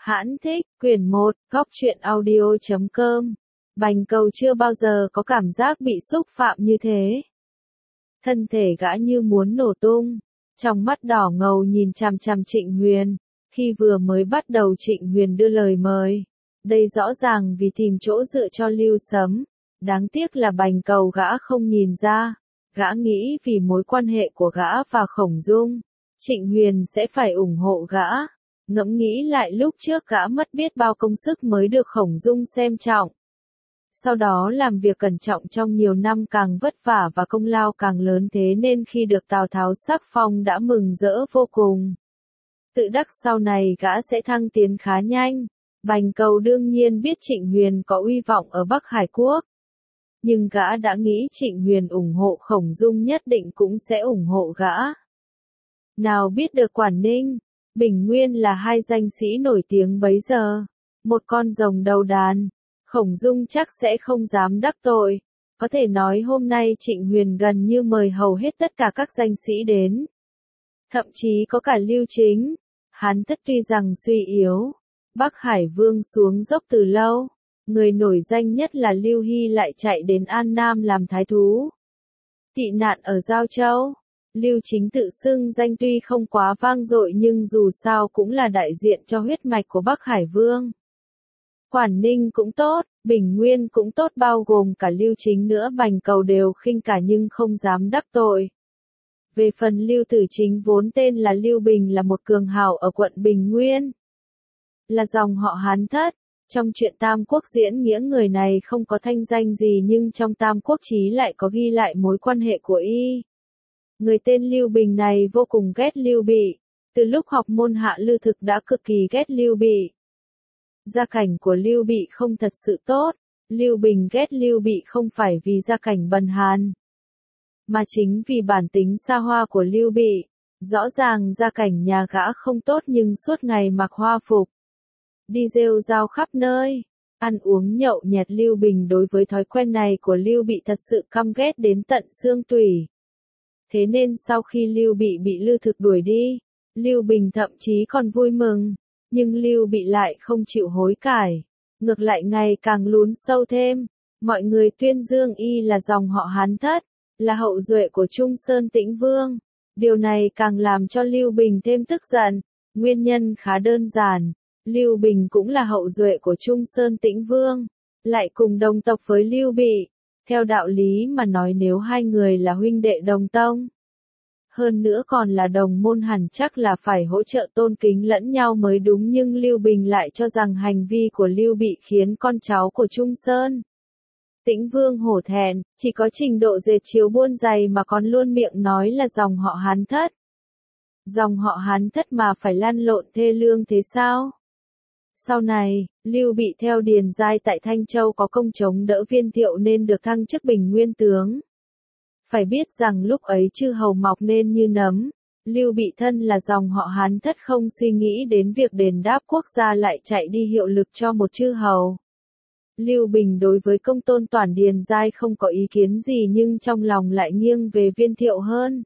Hãn thích, quyển 1, góc truyện audio.com. Bành Cầu chưa bao giờ có cảm giác bị xúc phạm như thế. Thân thể gã như muốn nổ tung, trong mắt đỏ ngầu nhìn chằm chằm Trịnh Huyền. Khi vừa mới bắt đầu Trịnh Huyền đưa lời mời, đây rõ ràng vì tìm chỗ dựa cho Lưu Sấm. Đáng tiếc là Bành Cầu gã không nhìn ra, gã nghĩ vì mối quan hệ của gã và Khổng Dung, Trịnh Huyền sẽ phải ủng hộ gã. Ngẫm nghĩ lại lúc trước gã mất biết bao công sức mới được Khổng Dung xem trọng. Sau đó làm việc cẩn trọng trong nhiều năm càng vất vả và công lao càng lớn, thế nên khi được Tào Tháo sắc phong đã mừng rỡ vô cùng. Tự đắc sau này gã sẽ thăng tiến khá nhanh. Bành Cầu đương nhiên biết Trịnh Huyền có uy vọng ở Bắc Hải Quốc. Nhưng gã đã nghĩ Trịnh Huyền ủng hộ Khổng Dung nhất định cũng sẽ ủng hộ gã. Nào biết được Quản Ninh, Bình Nguyên là hai danh sĩ nổi tiếng bấy giờ. Một con rồng đầu đàn, Khổng Dung chắc sẽ không dám đắc tội. Có thể nói hôm nay Trịnh Huyền gần như mời hầu hết tất cả các danh sĩ đến. Thậm chí có cả Lưu Chính. Hán Thất tuy rằng suy yếu, Bắc Hải Vương xuống dốc từ lâu. Người nổi danh nhất là Lưu Hy lại chạy đến An Nam làm thái thú. Tị nạn ở Giao Châu. Lưu Chính tự xưng danh tuy không quá vang dội nhưng dù sao cũng là đại diện cho huyết mạch của Bắc Hải Vương. Quản Ninh cũng tốt, Bình Nguyên cũng tốt, bao gồm cả Lưu Chính nữa, Bành Cầu đều khinh cả nhưng không dám đắc tội. Về phần Lưu Tử Chính vốn tên là Lưu Bình là một cường hào ở quận Bình Nguyên. Là dòng họ Hán Thất. Trong truyện Tam Quốc diễn nghĩa người này không có thanh danh gì nhưng trong Tam Quốc chí lại có ghi lại mối quan hệ của y. Người tên Lưu Bình này vô cùng ghét Lưu Bị. Từ lúc học môn Hạ Lư Thực đã cực kỳ ghét Lưu Bị. Gia cảnh của Lưu Bị không thật sự tốt. Lưu Bình ghét Lưu Bị không phải vì gia cảnh bần hàn, mà chính vì bản tính xa hoa của Lưu Bị. Rõ ràng gia cảnh nhà gã không tốt nhưng suốt ngày mặc hoa phục, đi rêu rao khắp nơi, ăn uống nhậu nhẹt. Lưu Bình đối với thói quen này của Lưu Bị thật sự căm ghét đến tận xương tủy. Thế nên sau khi Lưu bị Lư Thực đuổi đi, Lưu Bình thậm chí còn vui mừng, nhưng Lưu Bị lại không chịu hối cải, ngược lại ngày càng lún sâu thêm. Mọi người tuyên dương y là dòng họ Hán Thất, là hậu duệ của Trung Sơn Tĩnh Vương. Điều này càng làm cho Lưu Bình thêm tức giận. Nguyên nhân khá đơn giản, Lưu Bình cũng là hậu duệ của Trung Sơn Tĩnh Vương, lại cùng đồng tộc với Lưu Bị. Theo đạo lý mà nói nếu hai người là huynh đệ đồng tông, hơn nữa còn là đồng môn hẳn chắc là phải hỗ trợ tôn kính lẫn nhau mới đúng, nhưng Lưu Bình lại cho rằng hành vi của Lưu Bị khiến con cháu của Trung Sơn Tĩnh Vương hổ thẹn, chỉ có trình độ dệt chiếu buôn giày mà còn luôn miệng nói là dòng họ Hán Thất. Dòng họ Hán Thất mà phải lăn lộn thê lương thế sao? Sau này, Lưu Bị theo Điền Giai tại Thanh Châu có công chống đỡ Viên Thiệu nên được thăng chức Bình Nguyên tướng. Phải biết rằng lúc ấy chư hầu mọc nên như nấm. Lưu Bị thân là dòng họ Hán Thất không suy nghĩ đến việc đền đáp quốc gia lại chạy đi hiệu lực cho một chư hầu. Lưu Bình đối với công tôn Toản Điền Giai không có ý kiến gì nhưng trong lòng lại nghiêng về Viên Thiệu hơn.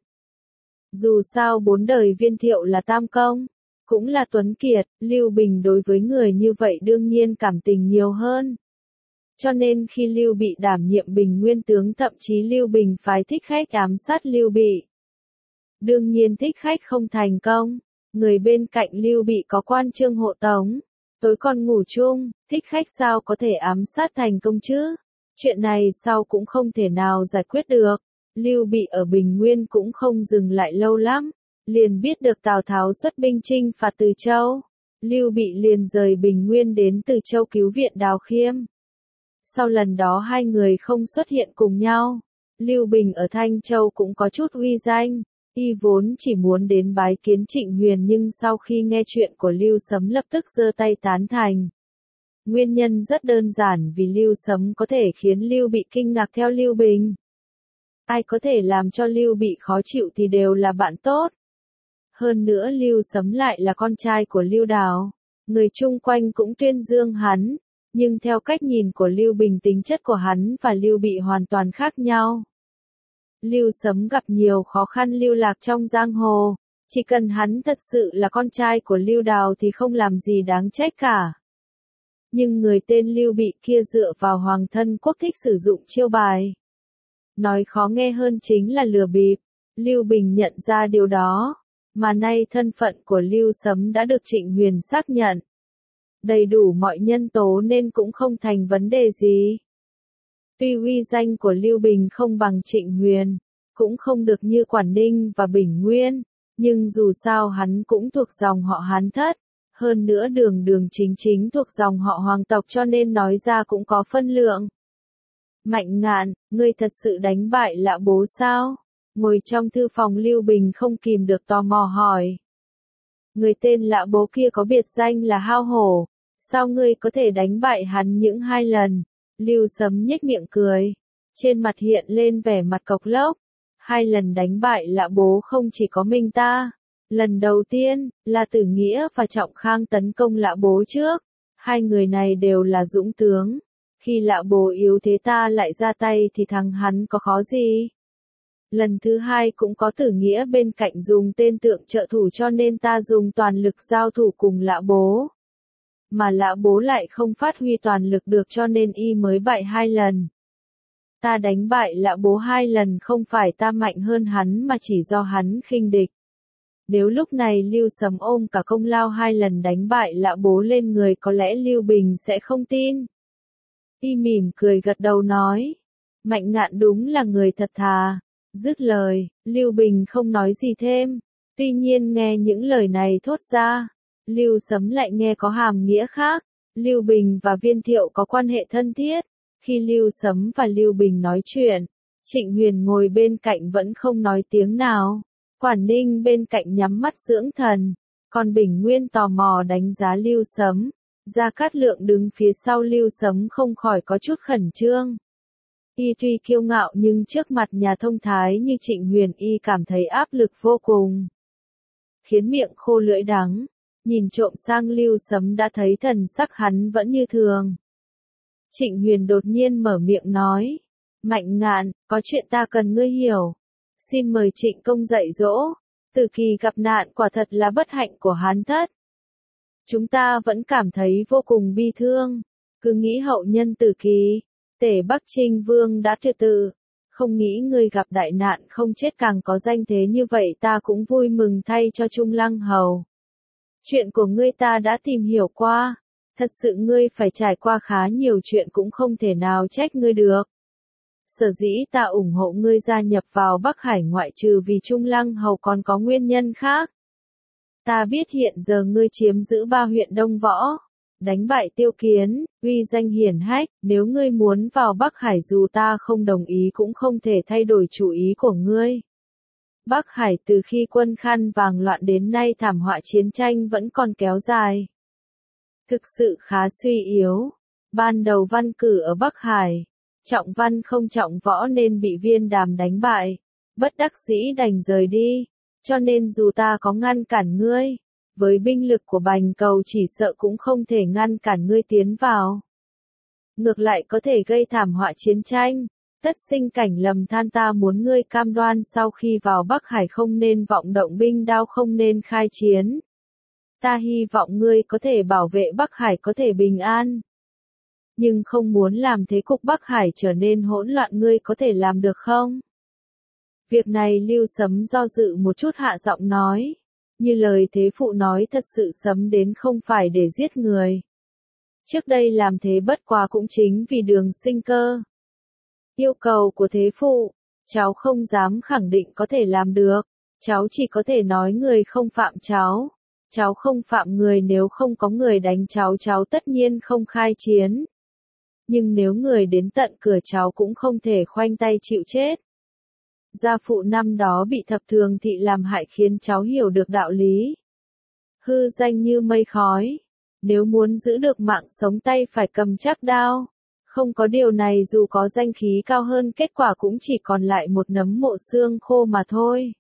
Dù sao bốn đời Viên Thiệu là tam công, cũng là tuấn kiệt, Lưu Bình đối với người như vậy đương nhiên cảm tình nhiều hơn. Cho nên khi Lưu Bị đảm nhiệm Bình Nguyên tướng, thậm chí Lưu Bình phái Thích Khách ám sát Lưu Bị. Đương nhiên Thích Khách không thành công, người bên cạnh Lưu Bị có quan Trương hộ tống, tối còn ngủ chung, Thích Khách sao có thể ám sát thành công chứ? Chuyện này sau cũng không thể nào giải quyết được. Lưu Bị ở Bình Nguyên cũng không dừng lại lâu lắm, liền biết được Tào Tháo xuất binh chinh phạt Từ Châu. Lưu Bị liền rời Bình Nguyên đến Từ Châu cứu viện Đào Khiêm. Sau lần đó hai người không xuất hiện cùng nhau. Lưu Bình ở Thanh Châu cũng có chút uy danh. Y vốn chỉ muốn đến bái kiến Trịnh Huyền nhưng sau khi nghe chuyện của Lưu Sấm lập tức giơ tay tán thành. Nguyên nhân rất đơn giản vì Lưu Sấm có thể khiến Lưu Bị kinh ngạc theo Lưu Bình. Ai có thể làm cho Lưu Bị khó chịu thì đều là bạn tốt. Hơn nữa Lưu Sấm lại là con trai của Lưu Đào. Người chung quanh cũng tuyên dương hắn. Nhưng theo cách nhìn của Lưu Bình, tính chất của hắn và Lưu Bị hoàn toàn khác nhau. Lưu Sấm gặp nhiều khó khăn lưu lạc trong giang hồ. Chỉ cần hắn thật sự là con trai của Lưu Đào thì không làm gì đáng trách cả. Nhưng người tên Lưu Bị kia dựa vào hoàng thân quốc thích sử dụng chiêu bài. Nói khó nghe hơn chính là lừa bịp. Lưu Bình nhận ra điều đó, mà nay thân phận của Lưu Sấm đã được Trịnh Huyền xác nhận. Đầy đủ mọi nhân tố nên cũng không thành vấn đề gì. Tuy uy danh của Lưu Bình không bằng Trịnh Huyền, cũng không được như Quản Ninh và Bình Nguyên, nhưng dù sao hắn cũng thuộc dòng họ Hán Thất, hơn nữa Đường Đường chính chính thuộc dòng họ hoàng tộc cho nên nói ra cũng có phân lượng. Mạnh Ngạn, ngươi thật sự đánh bại Lã Bố sao? Ngồi trong thư phòng Lưu Bình không kìm được tò mò hỏi. Người tên Lã Bố kia có biệt danh là Hao Hổ, sao ngươi có thể đánh bại hắn những 2 lần? Lưu Sấm nhếch miệng cười, trên mặt hiện lên vẻ mặt cộc lốc. 2 lần đánh bại Lã Bố không chỉ có mình ta. Lần đầu tiên, là Tử Nghĩa và Trọng Khang tấn công Lã Bố trước. 2 người này đều là dũng tướng. Khi Lã Bố yếu thế ta lại ra tay thì thằng hắn có khó gì? Lần thứ 2 cũng có Tử Nghĩa bên cạnh dùng tên tượng trợ thủ cho nên ta dùng toàn lực giao thủ cùng Lã Bố. Mà Lã Bố lại không phát huy toàn lực được cho nên y mới bại 2 lần. Ta đánh bại Lã Bố 2 lần không phải ta mạnh hơn hắn mà chỉ do hắn khinh địch. Nếu lúc này Lưu Sấm ôm cả công lao 2 lần đánh bại Lã Bố lên người có lẽ Lưu Bình sẽ không tin. Y mỉm cười gật đầu nói. Mạnh Ngạn đúng là người thật thà. Dứt lời, Lưu Bình không nói gì thêm. Tuy nhiên nghe những lời này thốt ra, Lưu Sấm lại nghe có hàm nghĩa khác. Lưu Bình và Viên Thiệu có quan hệ thân thiết. Khi Lưu Sấm và Lưu Bình nói chuyện, Trịnh Huyền ngồi bên cạnh vẫn không nói tiếng nào. Quản Ninh bên cạnh nhắm mắt dưỡng thần, còn Bình Nguyên tò mò đánh giá Lưu Sấm. Gia Cát Lượng đứng phía sau Lưu Sấm không khỏi có chút khẩn trương. Y tuy kiêu ngạo nhưng trước mặt nhà thông thái như Trịnh Huyền y cảm thấy áp lực vô cùng. Khiến miệng khô lưỡi đắng, nhìn trộm sang Lưu Sấm đã thấy thần sắc hắn vẫn như thường. Trịnh Huyền đột nhiên mở miệng nói. Mạnh Ngạn, có chuyện ta cần ngươi hiểu. Xin mời Trịnh công dạy dỗ. Từ Kỳ gặp nạn quả thật là bất hạnh của Hán Thất. Chúng ta vẫn cảm thấy vô cùng bi thương. Cứ nghĩ hậu nhân Từ Kỳ, Tể Bắc Trinh Vương đã tuyệt tự. Không nghĩ ngươi gặp đại nạn không chết càng có danh thế như vậy ta cũng vui mừng thay cho Trung Lăng Hầu. Chuyện của ngươi ta đã tìm hiểu qua. Thật sự ngươi phải trải qua khá nhiều chuyện cũng không thể nào trách ngươi được. Sở dĩ ta ủng hộ ngươi gia nhập vào Bắc Hải ngoại trừ vì Trung Lăng Hầu còn có nguyên nhân khác. Ta biết hiện giờ ngươi chiếm giữ 3 huyện Đông Võ, đánh bại Tiêu Kiến, uy danh hiển hách, nếu ngươi muốn vào Bắc Hải dù ta không đồng ý cũng không thể thay đổi chủ ý của ngươi. Bắc Hải từ khi quân Khăn Vàng loạn đến nay thảm họa chiến tranh vẫn còn kéo dài. Thực sự khá suy yếu. Ban đầu Văn Cử ở Bắc Hải, Trọng Văn không trọng võ nên bị Viên Đàm đánh bại, bất đắc dĩ đành rời đi, cho nên dù ta có ngăn cản ngươi, với binh lực của Bành Cầu chỉ sợ cũng không thể ngăn cản ngươi tiến vào. Ngược lại có thể gây thảm họa chiến tranh, tất sinh cảnh lầm than ta muốn ngươi cam đoan sau khi vào Bắc Hải không nên vọng động binh đao không nên khai chiến. Ta hy vọng ngươi có thể bảo vệ Bắc Hải có thể bình an. Nhưng không muốn làm thế cục Bắc Hải trở nên hỗn loạn ngươi có thể làm được không? Việc này Lưu Sấm do dự một chút hạ giọng nói. Như lời thế phụ nói thật sự Sấm đến không phải để giết người. Trước đây làm thế bất quá cũng chính vì đường sinh cơ. Yêu cầu của thế phụ, cháu không dám khẳng định có thể làm được. Cháu chỉ có thể nói người không phạm cháu. Cháu không phạm người nếu không có người đánh cháu cháu tất nhiên không khai chiến. Nhưng nếu người đến tận cửa cháu cũng không thể khoanh tay chịu chết. Gia phụ năm đó bị Thập Thường Thị làm hại khiến cháu hiểu được đạo lý. Hư danh như mây khói. Nếu muốn giữ được mạng sống tay phải cầm chắc đao. Không có điều này dù có danh khí cao hơn kết quả cũng chỉ còn lại một nấm mộ xương khô mà thôi.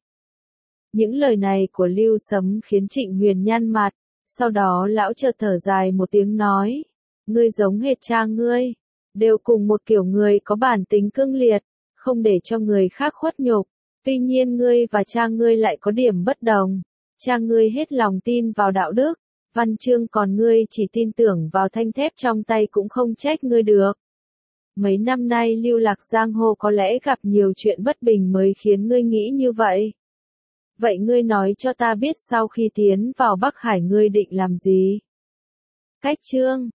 Những lời này của Lưu Sấm khiến Trịnh Huyền nhăn mặt. Sau đó lão chợt thở dài một tiếng nói. Ngươi giống hệt cha ngươi. Đều cùng một kiểu người có bản tính cương liệt. Không để cho người khác khuất nhục. Tuy nhiên ngươi và cha ngươi lại có điểm bất đồng. Cha ngươi hết lòng tin vào đạo đức, văn chương còn ngươi chỉ tin tưởng vào thanh thép trong tay cũng không trách ngươi được. Mấy năm nay lưu lạc giang hồ có lẽ gặp nhiều chuyện bất bình mới khiến ngươi nghĩ như vậy. Vậy ngươi nói cho ta biết sau khi tiến vào Bắc Hải ngươi định làm gì? Cách chương